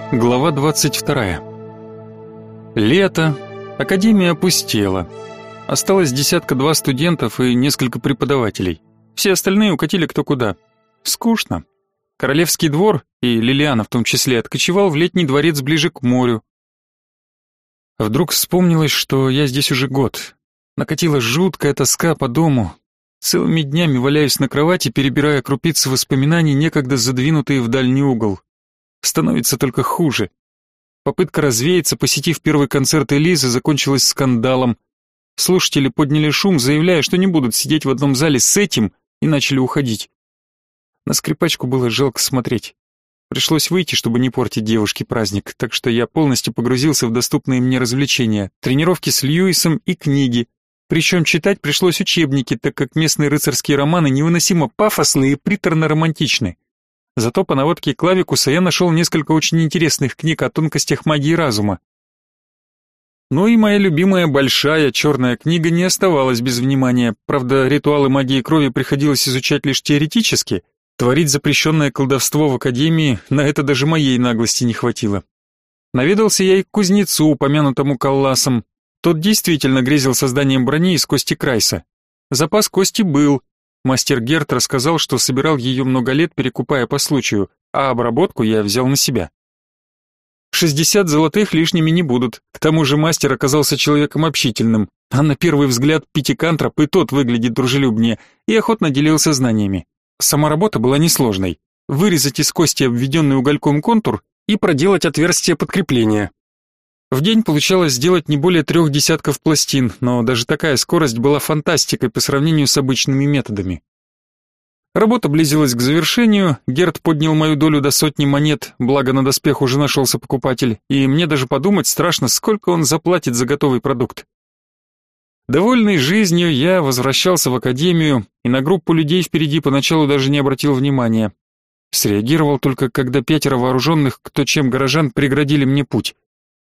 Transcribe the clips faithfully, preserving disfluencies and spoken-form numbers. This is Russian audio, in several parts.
Глава двадцать вторая. Лето. Академия опустела. Осталось десятка-два студентов и несколько преподавателей. Все остальные укатили кто куда. Скучно. Королевский двор, и Лилиана в том числе, откочевал в летний дворец ближе к морю. Вдруг вспомнилось, что я здесь уже год. Накатила жуткая тоска по дому. Целыми днями валяюсь на кровати, перебирая крупицы воспоминаний, некогда задвинутые в дальний угол. Становится только хуже. Попытка развеяться, посетив первый концерт Элизы, закончилась скандалом. Слушатели подняли шум, заявляя, что не будут сидеть в одном зале с этим, и начали уходить. На скрипачку было жалко смотреть. Пришлось выйти, чтобы не портить девушке праздник, так что я полностью погрузился в доступные мне развлечения, тренировки с Льюисом и книги. Причем читать пришлось учебники, так как местные рыцарские романы невыносимо пафосны и приторно-романтичны. Зато по наводке Клавикуса я нашел несколько очень интересных книг о тонкостях магии разума. Ну и моя любимая большая черная книга не оставалась без внимания. Правда, ритуалы магии крови приходилось изучать лишь теоретически. Творить запрещенное колдовство в академии, на это даже моей наглости не хватило. Наведался я и к кузнецу, упомянутому Калласом. Тот действительно грезил созданием брони из кости Крайса. Запас кости был. Мастер Герт рассказал, что собирал ее много лет, перекупая по случаю, а обработку я взял на себя. шестьдесят золотых лишними не будут. К тому же мастер оказался человеком общительным, а на первый взгляд пятикантроп и тот выглядит дружелюбнее, и охотно делился знаниями. Сама работа была несложной. Вырезать из кости обведенный угольком контур и проделать отверстие подкрепления. В день получалось сделать не более трех десятков пластин, но даже такая скорость была фантастикой по сравнению с обычными методами. Работа близилась к завершению, Герт поднял мою долю до сотни монет, благо на доспех уже нашелся покупатель, и мне даже подумать страшно, сколько он заплатит за готовый продукт. Довольный жизнью, я возвращался в академию, и на группу людей впереди поначалу даже не обратил внимания. Среагировал только, когда пятеро вооруженных, кто чем горожан, преградили мне путь.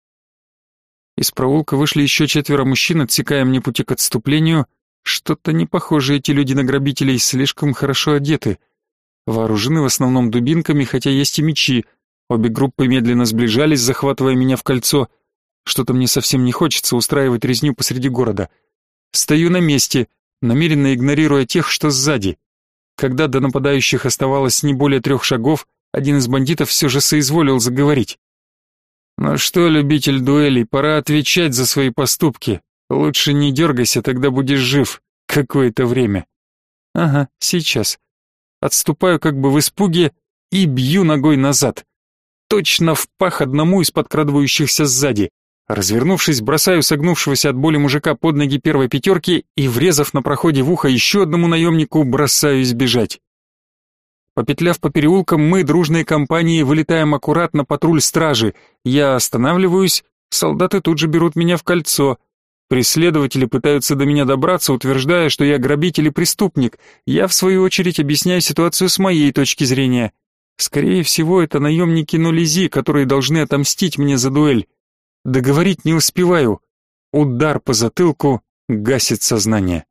Из проулка вышли еще четверо мужчин, отсекая мне пути к отступлению. Что-то не похоже эти люди на грабителей, слишком хорошо одеты. Вооружены в основном дубинками, хотя есть и мечи. Обе группы медленно сближались, захватывая меня в кольцо. Что-то мне совсем не хочется устраивать резню посреди города. Стою на месте, намеренно игнорируя тех, что сзади. Когда до нападающих оставалось не более трех шагов, один из бандитов все же соизволил заговорить. «Ну что, любитель дуэлей, пора отвечать за свои поступки. Лучше не дергайся, тогда будешь жив. Какое-то время». «Ага, сейчас». Отступаю как бы в испуге и бью ногой назад. Точно в пах одному из подкрадывающихся сзади. Развернувшись, бросаю согнувшегося от боли мужика под ноги первой пятерки и, врезав на проходе в ухо еще одному наемнику, бросаюсь бежать. Попетляв по переулкам, мы, дружной компанией, вылетаем аккуратно патруль стражи. Я останавливаюсь, солдаты тут же берут меня в кольцо. Преследователи пытаются до меня добраться, утверждая, что я грабитель и преступник. Я, в свою очередь, объясняю ситуацию с моей точки зрения. Скорее всего, это наемники Нолизи, которые должны отомстить мне за дуэль. Договорить не успеваю. Удар по затылку гасит сознание.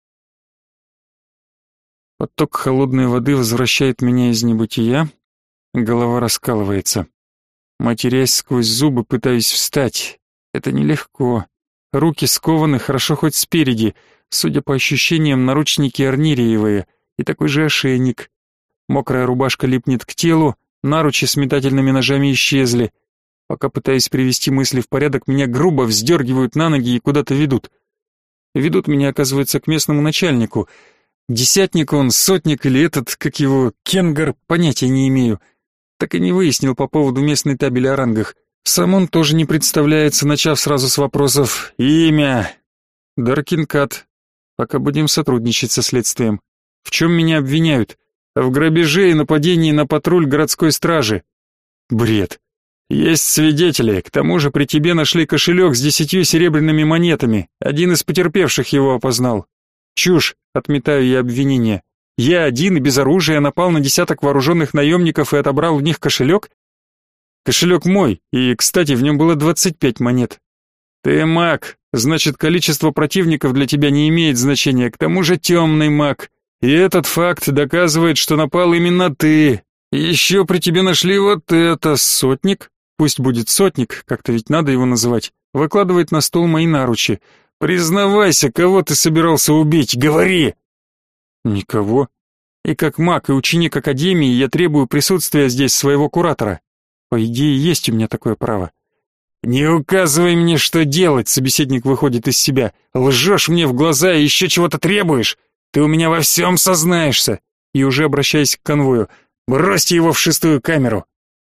Поток холодной воды возвращает меня из небытия. Голова раскалывается. Матерясь сквозь зубы, пытаюсь встать. Это нелегко. Руки скованы, хорошо хоть спереди. Судя по ощущениям, наручники арнириевые. И такой же ошейник. Мокрая рубашка липнет к телу, наручи с метательными ножами исчезли. Пока пытаюсь привести мысли в порядок, меня грубо вздергивают на ноги и куда-то ведут. Ведут меня, оказывается, к местному начальнику. Десятник он, сотник или этот, как его, кенгар, понятия не имею. Так и не выяснил по поводу местной табели о рангах. Сам он тоже не представляется, начав сразу с вопросов «Имя?» Даркинкат. Пока будем сотрудничать со следствием. В чем меня обвиняют? В грабеже и нападении на патруль городской стражи. Бред. Есть свидетели, к тому же при тебе нашли кошелек с десятью серебряными монетами. Один из потерпевших его опознал. Чушь, отметаю я обвинение. Я один и без оружия напал на десяток вооруженных наемников и отобрал у них кошелек? Кошелек мой, и, кстати, в нем было двадцать пять монет. Ты маг, значит, количество противников для тебя не имеет значения, к тому же темный маг. И этот факт доказывает, что напал именно ты. Еще при тебе нашли вот это, сотник. пусть будет сотник, как-то ведь надо его называть, выкладывает на стол мои наручи. «Признавайся, кого ты собирался убить, говори!» «Никого. И как маг и ученик академии я требую присутствия здесь своего куратора. По идее, есть у меня такое право». «Не указывай мне, что делать!» — собеседник выходит из себя. «Лжешь мне в глаза и еще чего-то требуешь! Ты у меня во всем сознаешься!» И уже обращаясь к конвою: «Бросьте его в шестую камеру!»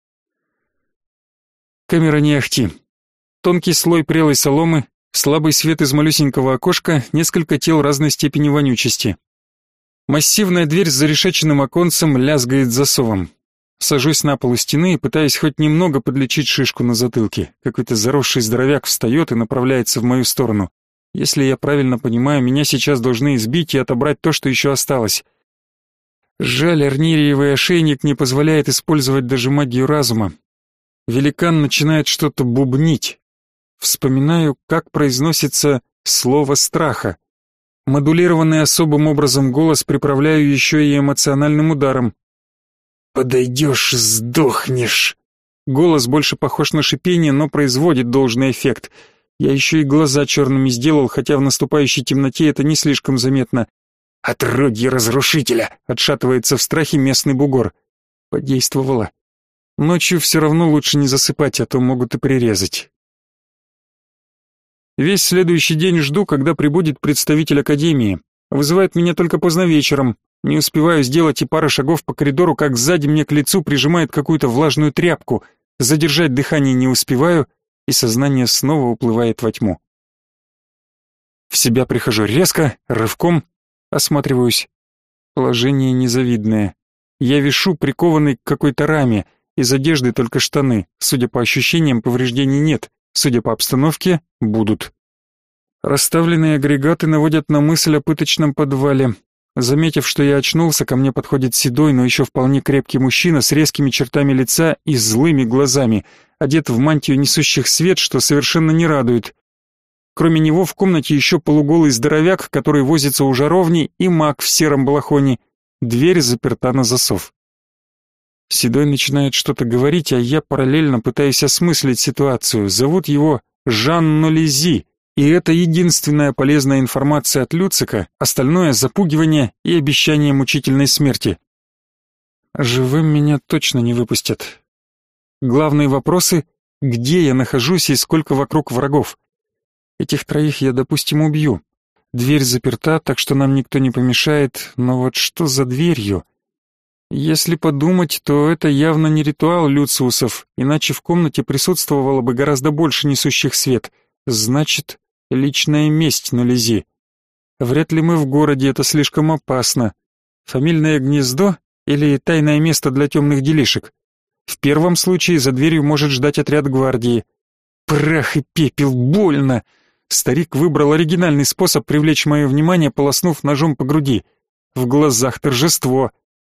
Камера не ахти. Тонкий слой прелой соломы, слабый свет из малюсенького окошка, несколько тел разной степени вонючести. Массивная дверь с зарешеченным оконцем лязгает засовом. Сажусь на пол у стены и пытаюсь хоть немного подлечить шишку на затылке. Какой-то заросший здоровяк встает и направляется в мою сторону. Если я правильно понимаю, меня сейчас должны избить и отобрать то, что еще осталось. Жаль, арнириевый ошейник не позволяет использовать даже магию разума. Великан начинает что-то бубнить. Вспоминаю, как произносится слово страха. Модулированный особым образом голос приправляю еще и эмоциональным ударом. «Подойдешь — сдохнешь!» Голос больше похож на шипение, но производит должный эффект. Я еще и глаза черными сделал, хотя в наступающей темноте это не слишком заметно. «Отродье разрушителя!» — отшатывается в страхе местный бугор. Подействовало. Ночью все равно лучше не засыпать, а то могут и прирезать. Весь следующий день жду, когда прибудет представитель академии. Вызывает меня только поздно вечером. Не успеваю сделать и пары шагов по коридору, как сзади мне к лицу прижимает какую-то влажную тряпку. Задержать дыхание не успеваю, и сознание снова уплывает во тьму. В себя прихожу резко, рывком, осматриваюсь. Положение незавидное. Я вишу, прикованный к какой-то раме, из одежды только штаны. Судя по ощущениям, повреждений нет, судя по обстановке, будут. Расставленные агрегаты наводят на мысль о пыточном подвале. Заметив, что я очнулся, ко мне подходит седой, но еще вполне крепкий мужчина с резкими чертами лица и злыми глазами, одет в мантию несущих свет, что совершенно не радует. Кроме него в комнате еще полуголый здоровяк, который возится у жаровни, и маг в сером балахоне. Дверь заперта на засов. Седой начинает что-то говорить, а я параллельно пытаюсь осмыслить ситуацию. Зовут его Жан Нолези. И это единственная полезная информация от Люцика, остальное — запугивание и обещание мучительной смерти. Живым меня точно не выпустят. Главные вопросы — где я нахожусь и сколько вокруг врагов. Этих троих я, допустим, убью. Дверь заперта, так что нам никто не помешает, но вот что за дверью? Если подумать, то это явно не ритуал Люциусов, иначе в комнате присутствовало бы гораздо больше несущих свет. Значит... личная месть Нолези. Вряд ли мы в городе, это слишком опасно. Фамильное гнездо или тайное место для темных делишек? В первом случае за дверью может ждать отряд гвардии. Прах и пепел, больно! Старик выбрал оригинальный способ привлечь мое внимание, полоснув ножом по груди. В глазах торжество.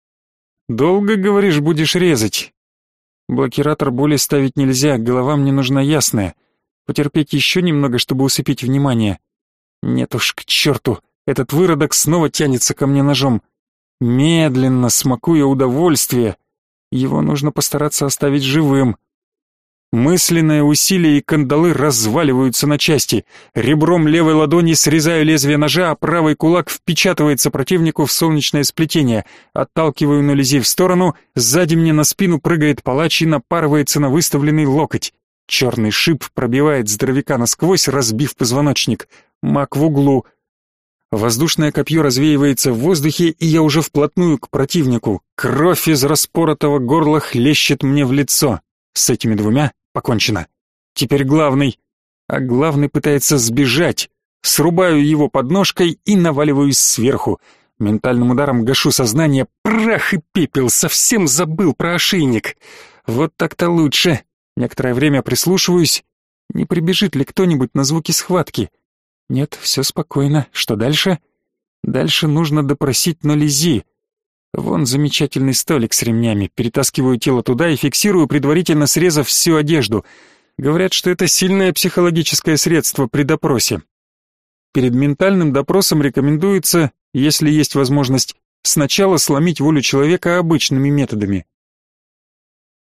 «Долго, говоришь, будешь резать?» Блокиратор боли ставить нельзя, голова мне нужна ясная. Потерпеть еще немного, чтобы усыпить внимание. Нет уж, к черту, этот выродок снова тянется ко мне ножом. Медленно, смакуя удовольствие. Его нужно постараться оставить живым. Мысленное усилие и кандалы разваливаются на части. Ребром левой ладони срезаю лезвие ножа, а правый кулак впечатывается противнику в солнечное сплетение. Отталкиваю Нолези в сторону, сзади мне на спину прыгает палач и напарывается на выставленный локоть. Черный шип пробивает здоровяка насквозь, разбив позвоночник. Маг в углу. Воздушное копье развеивается в воздухе, и я уже вплотную к противнику. Кровь из распоротого горла хлещет мне в лицо. С этими двумя покончено. Теперь главный. А главный пытается сбежать. Срубаю его подножкой и наваливаюсь сверху. Ментальным ударом гашу сознание. Прах и пепел, совсем забыл про ошейник. Вот так-то лучше. Некоторое время прислушиваюсь. Не прибежит ли кто-нибудь на звуки схватки? Нет, все спокойно. Что дальше? Дальше нужно допросить Нолези. Вон замечательный столик с ремнями. Перетаскиваю тело туда и фиксирую, предварительно срезав всю одежду. Говорят, что это сильное психологическое средство при допросе. Перед ментальным допросом рекомендуется, если есть возможность, сначала сломить волю человека обычными методами.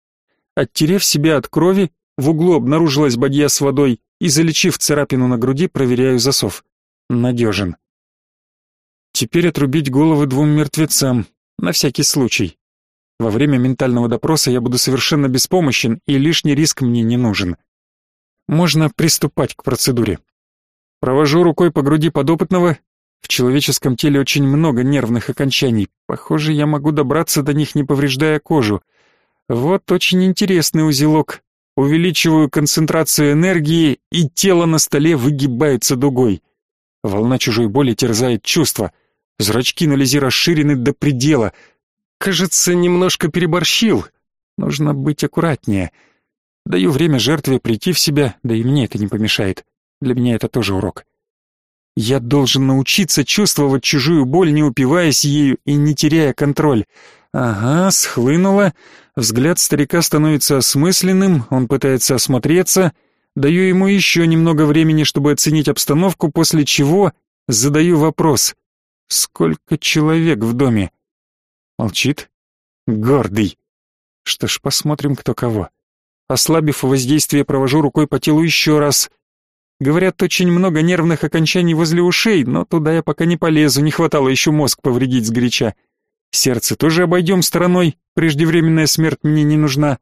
Оттерев себя от крови, в углу обнаружилась бадья с водой и, залечив царапину на груди, проверяю засов. Надежен. Теперь отрубить головы двум мертвецам, на всякий случай. Во время ментального допроса я буду совершенно беспомощен, и лишний риск мне не нужен. Можно приступать к процедуре. Провожу рукой по груди подопытного. В человеческом теле очень много нервных окончаний. Похоже, я могу добраться до них, не повреждая кожу. Вот очень интересный узелок. Увеличиваю концентрацию энергии, и тело на столе выгибается дугой. Волна чужой боли терзает чувства. Зрачки на Лизи расширены до предела. Кажется, немножко переборщил. Нужно быть аккуратнее. Даю время жертве прийти в себя, да и мне это не помешает. Для меня это тоже урок. Я должен научиться чувствовать чужую боль, не упиваясь ею и не теряя контроль. Ага, схлынуло. Взгляд старика становится осмысленным, он пытается осмотреться. Даю ему еще немного времени, чтобы оценить обстановку, после чего задаю вопрос. Сколько человек в доме? Молчит. Гордый. Что ж, посмотрим, кто кого. Ослабив воздействие, провожу рукой по телу еще раз. Говорят, очень много нервных окончаний возле ушей, но туда я пока не полезу, не хватало еще мозг повредить сгоряча. Сердце тоже обойдем стороной, преждевременная смерть мне не нужна.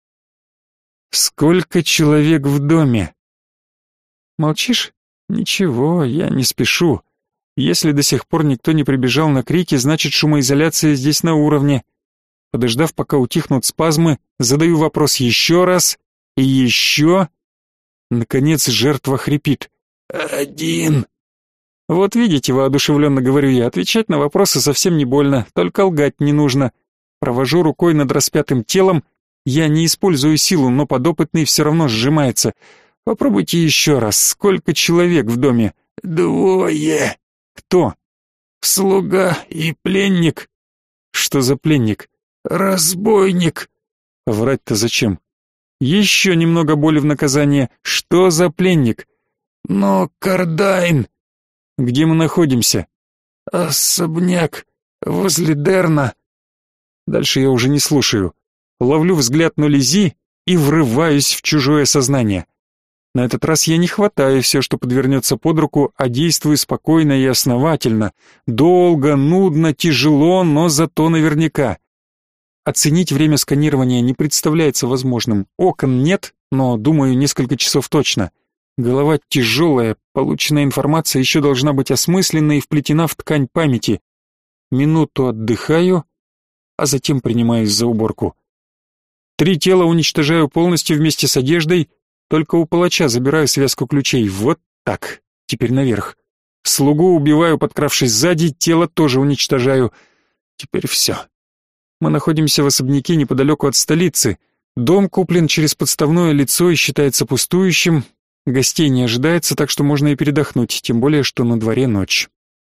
Сколько человек в доме? Молчишь? Ничего, я не спешу. Если до сих пор никто не прибежал на крики, значит, шумоизоляция здесь на уровне. Подождав, пока утихнут спазмы, задаю вопрос еще раз и еще. Наконец жертва хрипит. «Один». Вот видите, воодушевленно говорю я, отвечать на вопросы совсем не больно, только лгать не нужно. Провожу рукой над распятым телом. Я не использую силу, но подопытный все равно сжимается. Попробуйте еще раз. Сколько человек в доме? Двое. Кто? Слуга и пленник. Что за пленник? Разбойник. Врать-то зачем? Еще немного боли в наказание. Что за пленник? Но Кардайн. Где мы находимся? Особняк возле Дерна. Дальше я уже не слушаю. Ловлю взгляд на Лизи и врываюсь в чужое сознание. На этот раз я не хватаю все, что подвернется под руку, а действую спокойно и основательно. Долго, нудно, тяжело, но зато наверняка. Оценить время сканирования не представляется возможным. Окон нет, но, думаю, несколько часов точно. Голова тяжелая, полученная информация еще должна быть осмыслена и вплетена в ткань памяти. Минуту отдыхаю, а затем принимаюсь за уборку. Три тела уничтожаю полностью вместе с одеждой, только у палача забираю связку ключей. Вот так. Теперь наверх. Слугу убиваю, подкравшись сзади, тело тоже уничтожаю. Теперь все. Мы находимся в особняке неподалеку от столицы. Дом куплен через подставное лицо и считается пустующим. Гостей не ожидается, так что можно и передохнуть, тем более, что на дворе ночь.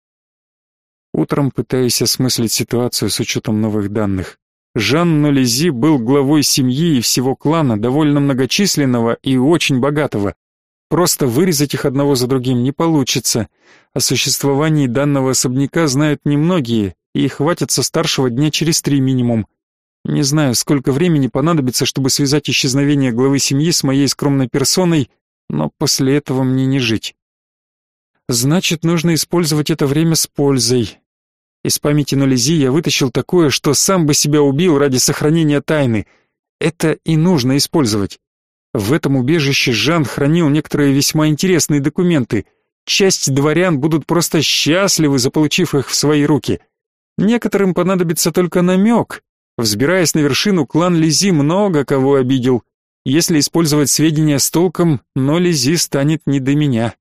Утром пытаюсь осмыслить ситуацию с учетом новых данных. Жан Нолези был главой семьи и всего клана, довольно многочисленного и очень богатого. Просто вырезать их одного за другим не получится. О существовании данного особняка знают немногие, и хватится старшего дня через три минимум. Не знаю, сколько времени понадобится, чтобы связать исчезновение главы семьи с моей скромной персоной, но после этого мне не жить. Значит, нужно использовать это время с пользой. Из памяти Нолези я вытащил такое, что сам бы себя убил ради сохранения тайны. Это и нужно использовать. В этом убежище Жан хранил некоторые весьма интересные документы. Часть дворян будут просто счастливы, заполучив их в свои руки. Некоторым понадобится только намек. Взбираясь на вершину, клан Лизи много кого обидел. Если использовать сведения с толком, но Лизи станет не до меня.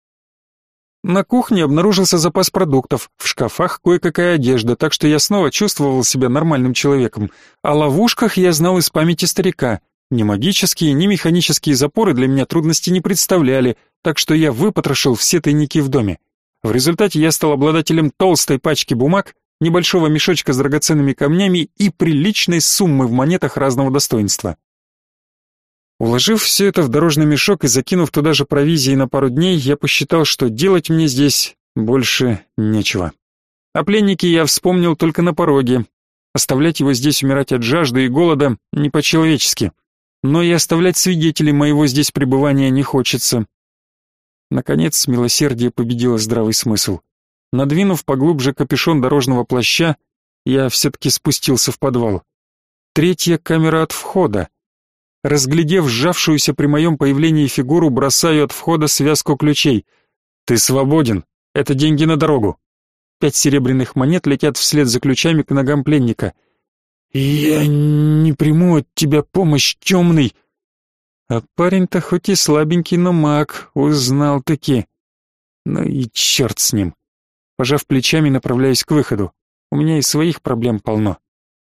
На кухне обнаружился запас продуктов, в шкафах кое-какая одежда, так что я снова чувствовал себя нормальным человеком. О ловушках я знал из памяти старика. Ни магические, ни механические запоры для меня трудности не представляли, так что я выпотрошил все тайники в доме. В результате я стал обладателем толстой пачки бумаг, небольшого мешочка с драгоценными камнями и приличной суммы в монетах разного достоинства. Уложив все это в дорожный мешок и закинув туда же провизии на пару дней, я посчитал, что делать мне здесь больше нечего. О пленнике я вспомнил только на пороге. Оставлять его здесь умирать от жажды и голода не по-человечески. но и оставлять свидетелей моего здесь пребывания не хочется. Наконец, милосердие победило здравый смысл. Надвинув поглубже капюшон дорожного плаща, я все-таки спустился в подвал. Третья камера от входа. Разглядев сжавшуюся при моем появлении фигуру, бросаю от входа связку ключей. «Ты свободен. Это деньги на дорогу». Пять серебряных монет летят вслед за ключами к ногам пленника. «Я не приму от тебя помощь, темный!» А парень-то хоть и слабенький, но маг, узнал-таки. Ну и черт с ним. Пожав плечами, направляюсь к выходу. У меня и своих проблем полно.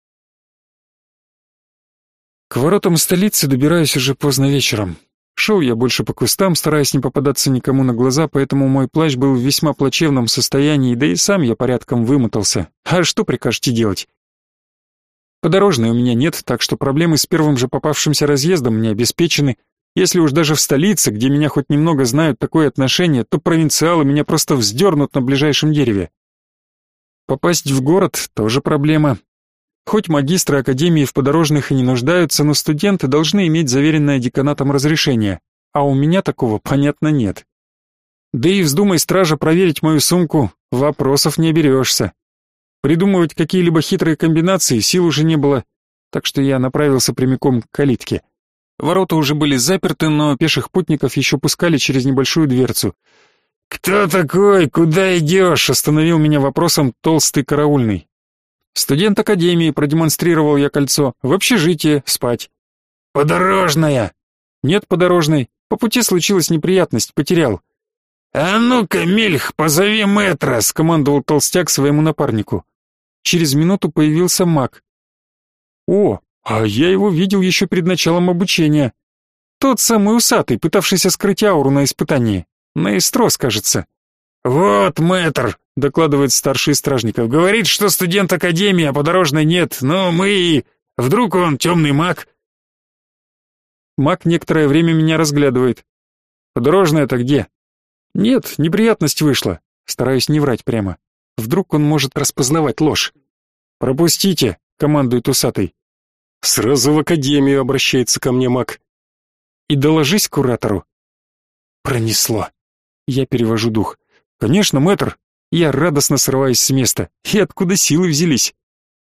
К воротам столицы добираюсь уже поздно вечером. Шел я больше по кустам, стараясь не попадаться никому на глаза, поэтому мой плащ был в весьма плачевном состоянии, да и сам я порядком вымотался. А что прикажете делать? Подорожной у меня нет, так что проблемы с первым же попавшимся разъездом мне обеспечены. Если уж даже в столице, где меня хоть немного знают, такое отношение, то провинциалы меня просто вздернут на ближайшем дереве. Попасть в город тоже проблема. Хоть магистры академии в подорожных и не нуждаются, но студенты должны иметь заверенное деканатом разрешение, а у меня такого, понятно, нет. Да и вздумай стража проверить мою сумку, вопросов не берешься. Придумывать какие-либо хитрые комбинации сил уже не было, так что я направился прямиком к калитке. Ворота уже были заперты, но пеших путников еще пускали через небольшую дверцу. «Кто такой? Куда идешь?» — остановил меня вопросом толстый караульный. «Студент академии», — продемонстрировал я кольцо. «В общежитие, спать». «Подорожная!» «Нет подорожной. По пути случилась неприятность, потерял». «А ну-ка, Мельх, позови мэтра!» — скомандовал толстяк своему напарнику. Через минуту появился маг. «О, а я его видел еще перед началом обучения. Тот самый усатый, пытавшийся скрыть ауру на испытании. Наистрос, кажется». «Вот мэтр!» — докладывает старший из стражников. «Говорит, что студент академии, а подорожной нет. Но мы и... Вдруг он темный маг?» Маг некоторое время меня разглядывает. «Подорожная-то где?» «Нет, неприятность вышла». Стараюсь не врать прямо. Вдруг он может распознавать ложь. «Пропустите», — командует усатый. «Сразу в академию», — обращается ко мне маг. «И доложись куратору». Пронесло. Я перевожу дух. «Конечно, мэтр». Я радостно срываюсь с места. И откуда силы взялись?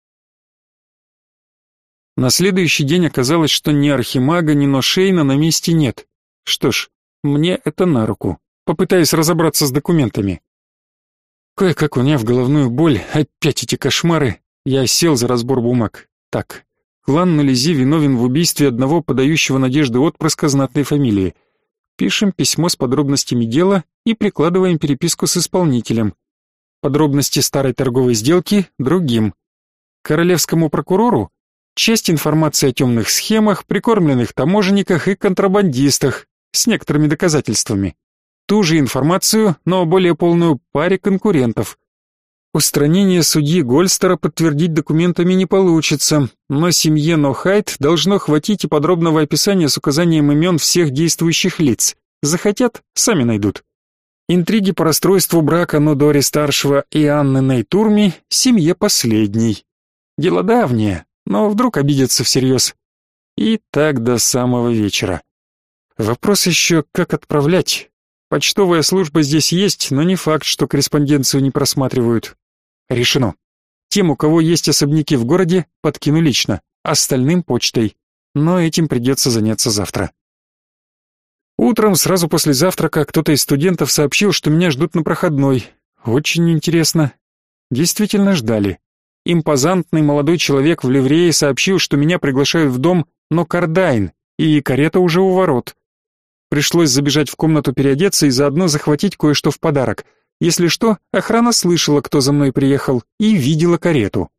На следующий день оказалось, что ни архимага, ни Ношейна на месте нет. Что ж, мне это на руку. Попытаюсь разобраться с документами. Кое-как уняв головную боль, опять эти кошмары, я сел за разбор бумаг. Так, клан Налези виновен в убийстве одного подающего надежды отпрыска знатной фамилии. Пишем письмо с подробностями дела и прикладываем переписку с исполнителем. Подробности старой торговой сделки другим. Королевскому прокурору часть информации о темных схемах, прикормленных таможенниках и контрабандистах с некоторыми доказательствами. Ту же информацию, но более полную, паре конкурентов. Устранение судьи Гольстера подтвердить документами не получится, но семье Нохайт должно хватить и подробного описания с указанием имен всех действующих лиц. Захотят, сами найдут. Интриги по расстройству брака Нодори-старшего и Анны Нейтурми семье последней. Дело давнее, но вдруг обидятся всерьез. И так до самого вечера. Вопрос еще, как отправлять. Почтовая служба здесь есть, но не факт, что корреспонденцию не просматривают. Решено. Тем, у кого есть особняки в городе, подкину лично, остальным почтой. Но этим придется заняться завтра. Утром, сразу после завтрака, кто-то из студентов сообщил, что меня ждут на проходной. Очень интересно. Действительно ждали. Импозантный молодой человек в ливрее сообщил, что меня приглашают в дом Нокардайн, и карета уже у ворот. Пришлось забежать в комнату переодеться и заодно захватить кое-что в подарок. Если что, охрана слышала, кто за мной приехал, и видела карету.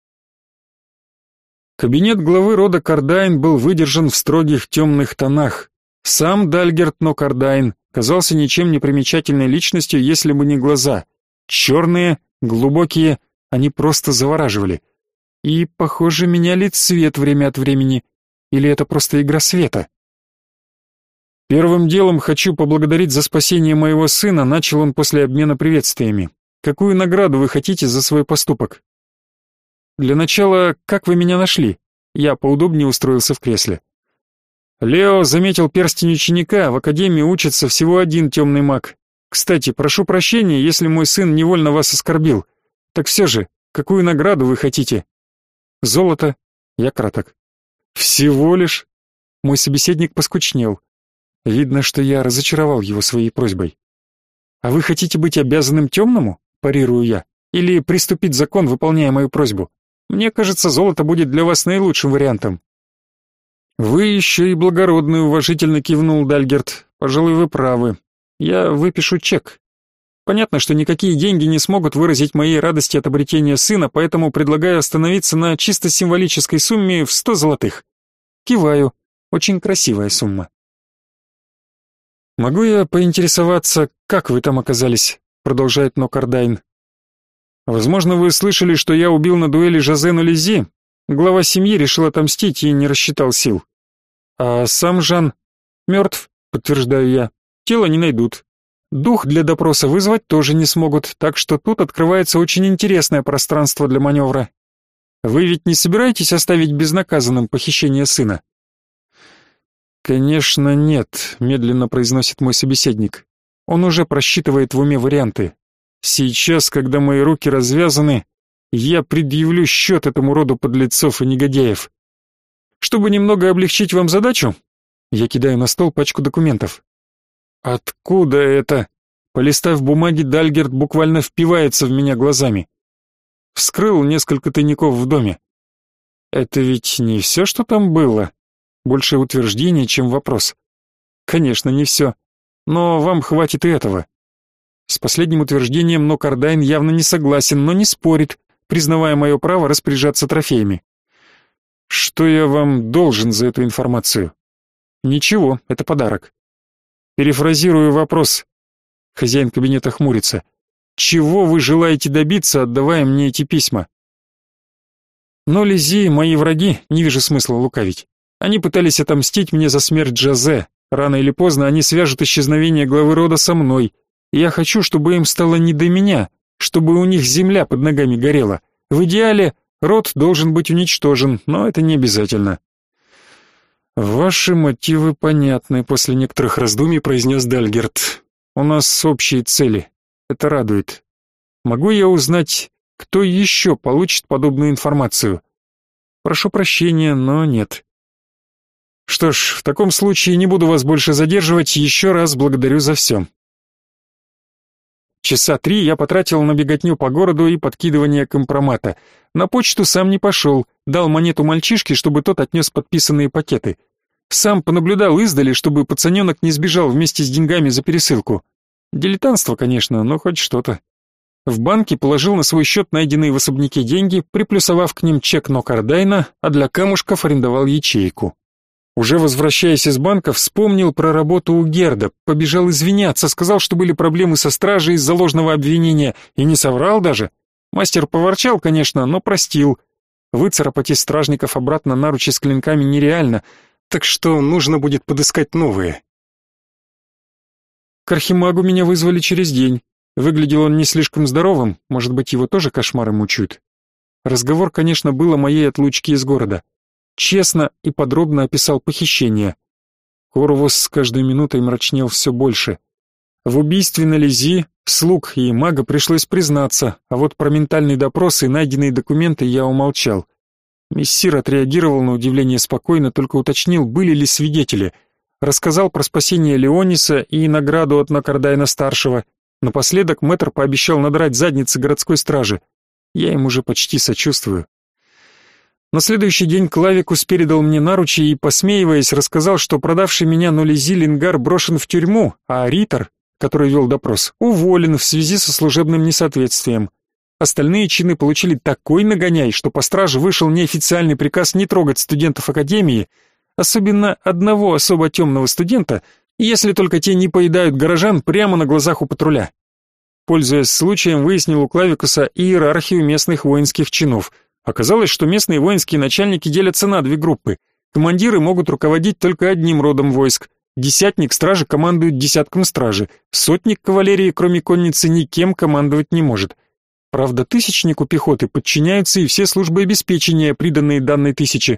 Кабинет главы рода Кардайн был выдержан в строгих темных тонах. Сам Дальгерт Нокардайн казался ничем не примечательной личностью, если бы не глаза. Черные, глубокие, они просто завораживали. И, похоже, меняли цвет время от времени. Или это просто игра света? «Первым делом хочу поблагодарить за спасение моего сына», начал он после обмена приветствиями. «Какую награду вы хотите за свой поступок?» «Для начала, как вы меня нашли?» Я поудобнее устроился в кресле. Лео заметил перстень ученика, в академии учится всего один темный маг. Кстати, прошу прощения, если мой сын невольно вас оскорбил. Так все же, какую награду вы хотите? Золото. Я краток. Всего лишь? Мой собеседник поскучнел. Видно, что я разочаровал его своей просьбой. А вы хотите быть обязанным темному? Парирую я. Или приступить закон, выполняя мою просьбу? Мне кажется, золото будет для вас наилучшим вариантом. Вы еще и благородный, уважительно кивнул Дальгерт. Пожалуй, вы правы. Я выпишу чек. Понятно, что никакие деньги не смогут выразить моей радости от обретения сына, поэтому предлагаю остановиться на чисто символической сумме в сто золотых. Киваю. Очень красивая сумма. Могу я поинтересоваться, как вы там оказались? Продолжает Нокардайн. Возможно, вы слышали, что я убил на дуэли Жозену Лизи. Глава семьи решил отомстить и не рассчитал сил. А сам Жан мертв, подтверждаю я. Тело не найдут. Дух для допроса вызвать тоже не смогут, так что тут открывается очень интересное пространство для маневра. Вы ведь не собираетесь оставить безнаказанным похищение сына? Конечно, нет, медленно произносит мой собеседник. Он уже просчитывает в уме варианты. Сейчас, когда мои руки развязаны, я предъявлю счет этому роду подлецов и негодяев. Чтобы немного облегчить вам задачу, я кидаю на стол пачку документов. Откуда это? Полистав бумаги, Дальгерт буквально впивается в меня глазами. Вскрыл несколько тайников в доме. Это ведь не все, что там было. Больше утверждение, чем вопрос. Конечно, не все. Но вам хватит и этого. С последним утверждением Нокардайн явно не согласен, но не спорит, признавая мое право распоряжаться трофеями. Что я вам должен за эту информацию? Ничего, это подарок. Перефразирую вопрос. Хозяин кабинета хмурится. Чего вы желаете добиться, отдавая мне эти письма? Но Лизи, мои враги, не вижу смысла лукавить. Они пытались отомстить мне за смерть Жозе. Рано или поздно они свяжут исчезновение главы рода со мной. И я хочу, чтобы им стало не до меня, чтобы у них земля под ногами горела. В идеале род должен быть уничтожен, но это не обязательно. Ваши мотивы понятны, после некоторых раздумий произнес Дальгерт. У нас общие цели. Это радует. Могу я узнать, кто еще получит подобную информацию? Прошу прощения, но нет. Что ж, в таком случае не буду вас больше задерживать, еще раз благодарю за все. Часа три я потратил на беготню по городу и подкидывание компромата. На почту сам не пошел, дал монету мальчишке, чтобы тот отнес подписанные пакеты. Сам понаблюдал издали, чтобы пацаненок не сбежал вместе с деньгами за пересылку. Дилетантство, конечно, но хоть что-то. В банке положил на свой счет найденные в особняке деньги, приплюсовав к ним чек Нокардайна, а для камушков арендовал ячейку. Уже возвращаясь из банка, вспомнил про работу у Герда, побежал извиняться, сказал, что были проблемы со стражей из-за ложного обвинения, и не соврал даже. Мастер поворчал, конечно, но простил. Выцарапать из стражников обратно наручи с клинками нереально, так что нужно будет подыскать новые. К архимагу меня вызвали через день. Выглядел он не слишком здоровым, может быть, его тоже кошмары мучают. Разговор, конечно, был о моей отлучке из города. Честно и подробно описал похищение. Корвус с каждой минутой мрачнел все больше. В убийстве на Лизи, слуг и мага пришлось признаться, а вот про ментальный допрос и найденные документы я умолчал. Мессир отреагировал на удивление спокойно, только уточнил, были ли свидетели. Рассказал про спасение Леониса и награду от Нокардайна-старшего. Напоследок мэтр пообещал надрать задницы городской стражи. Я им уже почти сочувствую. На следующий день Клавикус передал мне наручи и, посмеиваясь, рассказал, что продавший меня Нолизи Лингар брошен в тюрьму, а Ритор, который вел допрос, уволен в связи со служебным несоответствием. Остальные чины получили такой нагоняй, что по страже вышел неофициальный приказ не трогать студентов академии, особенно одного особо темного студента, если только те не поедают горожан прямо на глазах у патруля. Пользуясь случаем, выяснил у Клавикуса иерархию местных воинских чинов. Оказалось, что местные воинские начальники делятся на две группы. Командиры могут руководить только одним родом войск. Десятник стражи командует десятком стражи. Сотник кавалерии, кроме конницы, никем командовать не может. Правда, тысячнику пехоты подчиняются и все службы обеспечения, приданные данной тысяче.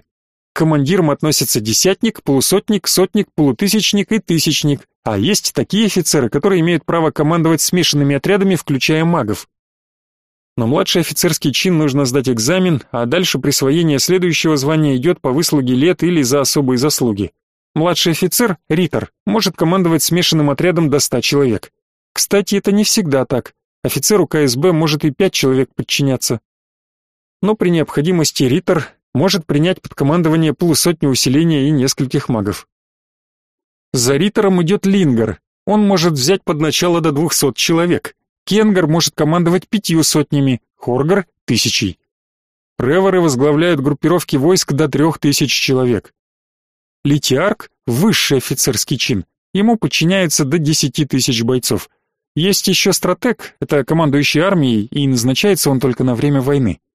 К командирам относятся десятник, полусотник, сотник, полутысячник и тысячник, а есть такие офицеры, которые имеют право командовать смешанными отрядами, включая магов. На младший офицерский чин нужно сдать экзамен, а дальше присвоение следующего звания идет по выслуге лет или за особые заслуги. Младший офицер, ритор, может командовать смешанным отрядом до ста человек. Кстати, это не всегда так. Офицеру ка эс бэ может и пять человек подчиняться. Но при необходимости ритор может принять под командование полусотни усиления и нескольких магов. За ритором идет лингар. Он может взять под начало до двухсот человек. Кенгар может командовать пятью сотнями, хоргар — тысячей. Реворы возглавляют группировки войск до трех тысяч человек. Литиарк — высший офицерский чин. Ему подчиняется до десяти тысяч бойцов. Есть еще стратег, это командующий армией, и назначается он только на время войны.